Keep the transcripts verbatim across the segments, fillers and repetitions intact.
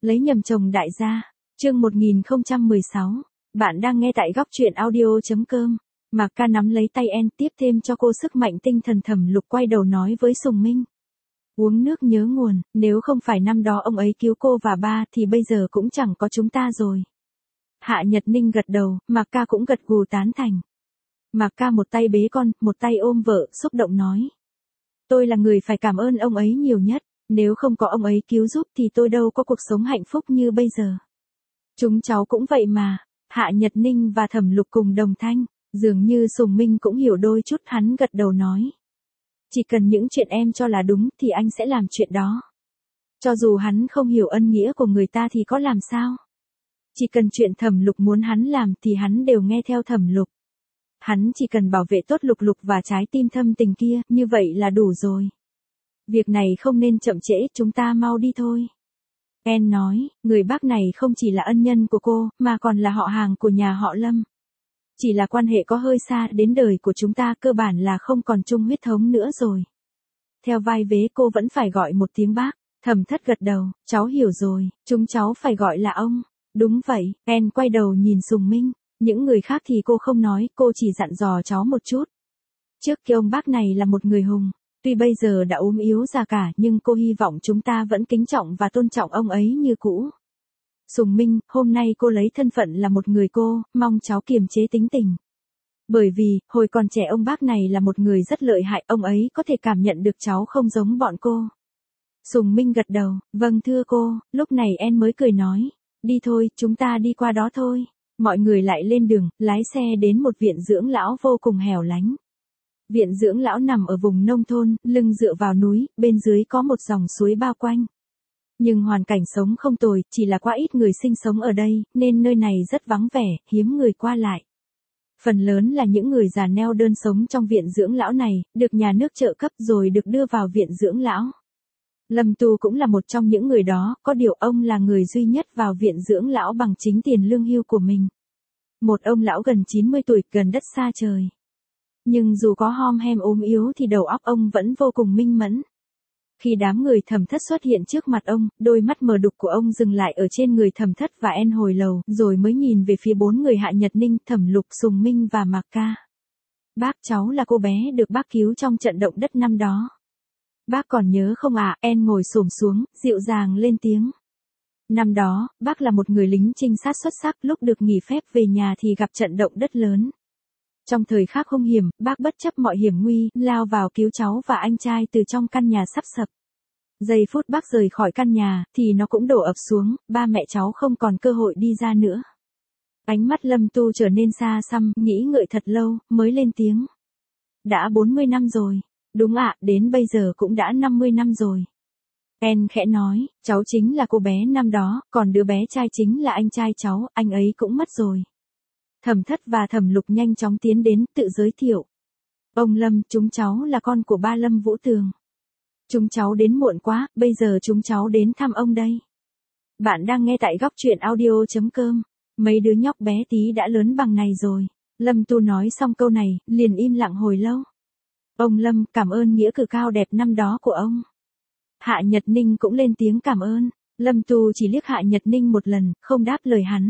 Lấy nhầm chồng đại gia. Chương một nghìn không trăm mười sáu. Bạn đang nghe tại góc truyện audio.com. Mạc Ca nắm lấy tay En, tiếp thêm cho cô sức mạnh tinh thần. Thẩm Lục quay đầu nói với Sùng Minh. Uống nước nhớ nguồn, nếu không phải năm đó ông ấy cứu cô và ba thì bây giờ cũng chẳng có chúng ta rồi. Hạ Nhật Ninh gật đầu, Mạc Ca cũng gật gù tán thành. Mạc Ca một tay bế con, một tay ôm vợ, xúc động nói. Tôi là người phải cảm ơn ông ấy nhiều nhất, nếu không có ông ấy cứu giúp thì tôi đâu có cuộc sống hạnh phúc như bây giờ. Chúng cháu cũng vậy mà. Hạ Nhật Ninh và Thẩm Lục cùng đồng thanh, dường như Sùng Minh cũng hiểu đôi chút, hắn gật đầu nói. Chỉ cần những chuyện em cho là đúng thì anh sẽ làm chuyện đó. Cho dù hắn không hiểu ân nghĩa của người ta thì có làm sao. Chỉ cần chuyện Thẩm Lục muốn hắn làm thì hắn đều nghe theo Thẩm Lục. Hắn chỉ cần bảo vệ tốt Lục Lục và trái tim thâm tình kia, như vậy là đủ rồi. Việc này không nên chậm trễ, chúng ta mau đi thôi. En nói, người bác này không chỉ là ân nhân của cô, mà còn là họ hàng của nhà họ Lâm. Chỉ là quan hệ có hơi xa, đến đời của chúng ta cơ bản là không còn chung huyết thống nữa rồi. Theo vai vế cô vẫn phải gọi một tiếng bác. Thẩm Thất gật đầu, cháu hiểu rồi, chúng cháu phải gọi là ông. Đúng vậy, En quay đầu nhìn Sùng Minh, những người khác thì cô không nói, cô chỉ dặn dò cháu một chút. Trước kia ông bác này là một người hùng, tuy bây giờ đã ốm yếu già cả nhưng cô hy vọng chúng ta vẫn kính trọng và tôn trọng ông ấy như cũ. Sùng Minh, hôm nay cô lấy thân phận là một người cô, mong cháu kiềm chế tính tình. Bởi vì, hồi còn trẻ ông bác này là một người rất lợi hại, ông ấy có thể cảm nhận được cháu không giống bọn cô. Sùng Minh gật đầu, vâng thưa cô, lúc này En mới cười nói, đi thôi, chúng ta đi qua đó thôi. Mọi người lại lên đường, lái xe đến một viện dưỡng lão vô cùng hẻo lánh. Viện dưỡng lão nằm ở vùng nông thôn, lưng dựa vào núi, bên dưới có một dòng suối bao quanh. Nhưng hoàn cảnh sống không tồi, chỉ là quá ít người sinh sống ở đây, nên nơi này rất vắng vẻ, hiếm người qua lại. Phần lớn là những người già neo đơn sống trong viện dưỡng lão này, được nhà nước trợ cấp rồi được đưa vào viện dưỡng lão. Lâm Tu cũng là một trong những người đó, có điều ông là người duy nhất vào viện dưỡng lão bằng chính tiền lương hưu của mình. Một ông lão gần chín mươi tuổi, gần đất xa trời. Nhưng dù có hom hem ốm yếu thì đầu óc ông vẫn vô cùng minh mẫn. Khi đám người Thẩm Thất xuất hiện trước mặt ông, đôi mắt mờ đục của ông dừng lại ở trên người Thẩm Thất và En hồi lâu, rồi mới nhìn về phía bốn người Hạ Nhật Ninh, Thẩm Lục, Sùng Minh và Mạc Ca. Bác, cháu là cô bé được bác cứu trong trận động đất năm đó. Bác còn nhớ không ạ? À? En ngồi xổm xuống, dịu dàng lên tiếng. Năm đó, bác là một người lính trinh sát xuất sắc, lúc được nghỉ phép về nhà thì gặp trận động đất lớn. Trong thời khắc hung hiểm, bác bất chấp mọi hiểm nguy, lao vào cứu cháu và anh trai từ trong căn nhà sắp sập. Giây phút bác rời khỏi căn nhà, thì nó cũng đổ ập xuống, ba mẹ cháu không còn cơ hội đi ra nữa. Ánh mắt Lâm Tu trở nên xa xăm, nghĩ ngợi thật lâu, mới lên tiếng. Đã bốn mươi năm rồi. Đúng ạ, đến bây giờ cũng đã năm mươi năm rồi. En khẽ nói, cháu chính là cô bé năm đó, còn đứa bé trai chính là anh trai cháu, anh ấy cũng mất rồi. Thẩm Thất và Thẩm Lục nhanh chóng tiến đến, tự giới thiệu. Ông Lâm, chúng cháu là con của ba Lâm Vũ Tường. Chúng cháu đến muộn quá, bây giờ chúng cháu đến thăm ông đây. Bạn đang nghe tại góc truyện audio.com. Mấy đứa nhóc bé tí đã lớn bằng này rồi. Lâm Tu nói xong câu này, liền im lặng hồi lâu. Ông Lâm, cảm ơn nghĩa cử cao đẹp năm đó của ông. Hạ Nhật Ninh cũng lên tiếng cảm ơn. Lâm Tu chỉ liếc Hạ Nhật Ninh một lần, không đáp lời hắn.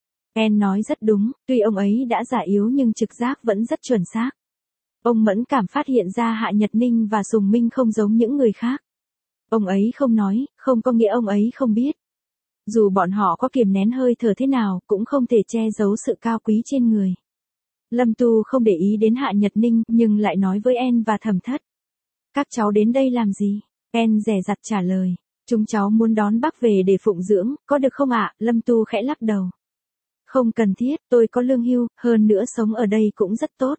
En nói rất đúng, tuy ông ấy đã già yếu nhưng trực giác vẫn rất chuẩn xác. Ông mẫn cảm phát hiện ra Hạ Nhật Ninh và Sùng Minh không giống những người khác. Ông ấy không nói, không có nghĩa ông ấy không biết. Dù bọn họ có kiềm nén hơi thở thế nào, cũng không thể che giấu sự cao quý trên người. Lâm Tu không để ý đến Hạ Nhật Ninh, nhưng lại nói với En và Thẩm Thất. Các cháu đến đây làm gì? En dè dặt trả lời. Chúng cháu muốn đón bác về để phụng dưỡng, có được không ạ? Lâm Tu khẽ lắc đầu. Không cần thiết, tôi có lương hưu, hơn nữa sống ở đây cũng rất tốt.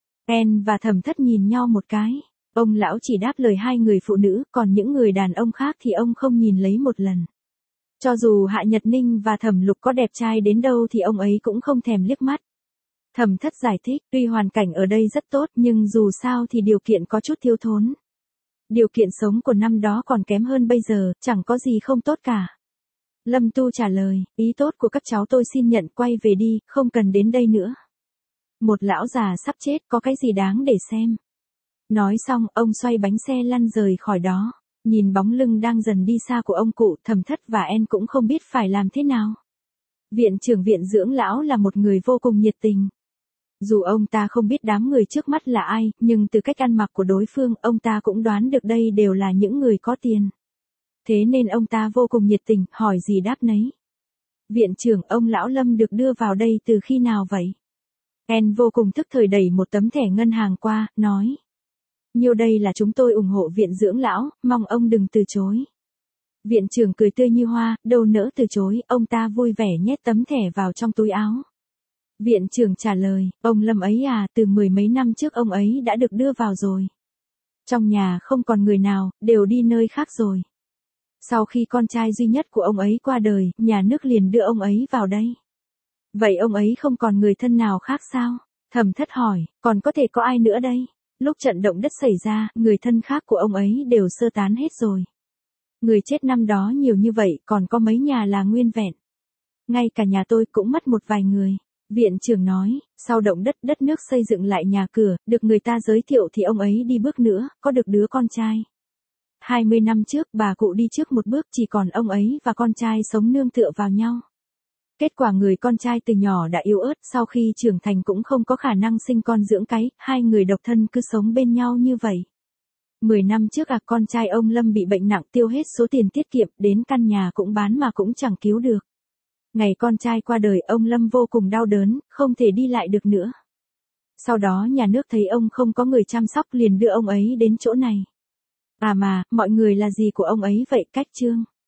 En và Thẩm Thất nhìn nhau một cái. Ông lão chỉ đáp lời hai người phụ nữ, còn những người đàn ông khác thì ông không nhìn lấy một lần. Cho dù Hạ Nhật Ninh và Thẩm Lục có đẹp trai đến đâu thì ông ấy cũng không thèm liếc mắt. Thẩm Thất giải thích, tuy hoàn cảnh ở đây rất tốt nhưng dù sao thì điều kiện có chút thiếu thốn. Điều kiện sống của năm đó còn kém hơn bây giờ, chẳng có gì không tốt cả. Lâm Tu trả lời, ý tốt của các cháu tôi xin nhận, quay về đi, không cần đến đây nữa. Một lão già sắp chết, có cái gì đáng để xem. Nói xong, ông xoay bánh xe lăn rời khỏi đó. Nhìn bóng lưng đang dần đi xa của ông cụ, Thẩm Thất và En cũng không biết phải làm thế nào. Viện trưởng viện dưỡng lão là một người vô cùng nhiệt tình. Dù ông ta không biết đám người trước mắt là ai, nhưng từ cách ăn mặc của đối phương, ông ta cũng đoán được đây đều là những người có tiền. Thế nên ông ta vô cùng nhiệt tình, hỏi gì đáp nấy. Viện trưởng, ông lão Lâm được đưa vào đây từ khi nào vậy? En vô cùng thức thời đẩy một tấm thẻ ngân hàng qua, nói. Nhiêu đây là chúng tôi ủng hộ viện dưỡng lão, mong ông đừng từ chối. Viện trưởng cười tươi như hoa, đâu nỡ từ chối, ông ta vui vẻ nhét tấm thẻ vào trong túi áo. Viện trưởng trả lời, ông Lâm ấy à, từ mười mấy năm trước ông ấy đã được đưa vào rồi. Trong nhà không còn người nào, đều đi nơi khác rồi. Sau khi con trai duy nhất của ông ấy qua đời, nhà nước liền đưa ông ấy vào đây. Vậy ông ấy không còn người thân nào khác sao? Thẩm Thất hỏi, còn có thể có ai nữa đây? Lúc trận động đất xảy ra, người thân khác của ông ấy đều sơ tán hết rồi. Người chết năm đó nhiều như vậy, còn có mấy nhà là nguyên vẹn. Ngay cả nhà tôi cũng mất một vài người. Viện trưởng nói, sau động đất đất nước xây dựng lại nhà cửa, được người ta giới thiệu thì ông ấy đi bước nữa, có được đứa con trai. hai mươi năm trước bà cụ đi trước một bước, chỉ còn ông ấy và con trai sống nương tựa vào nhau. Kết quả người con trai từ nhỏ đã yếu ớt, sau khi trưởng thành cũng không có khả năng sinh con dưỡng cái, hai người độc thân cứ sống bên nhau như vậy. Mười năm trước à, con trai ông Lâm bị bệnh nặng, tiêu hết số tiền tiết kiệm, đến căn nhà cũng bán mà cũng chẳng cứu được. Ngày con trai qua đời, ông Lâm vô cùng đau đớn, không thể đi lại được nữa. Sau đó nhà nước thấy ông không có người chăm sóc liền đưa ông ấy đến chỗ này. À mà, mọi người là gì của ông ấy vậy? Cách Trương.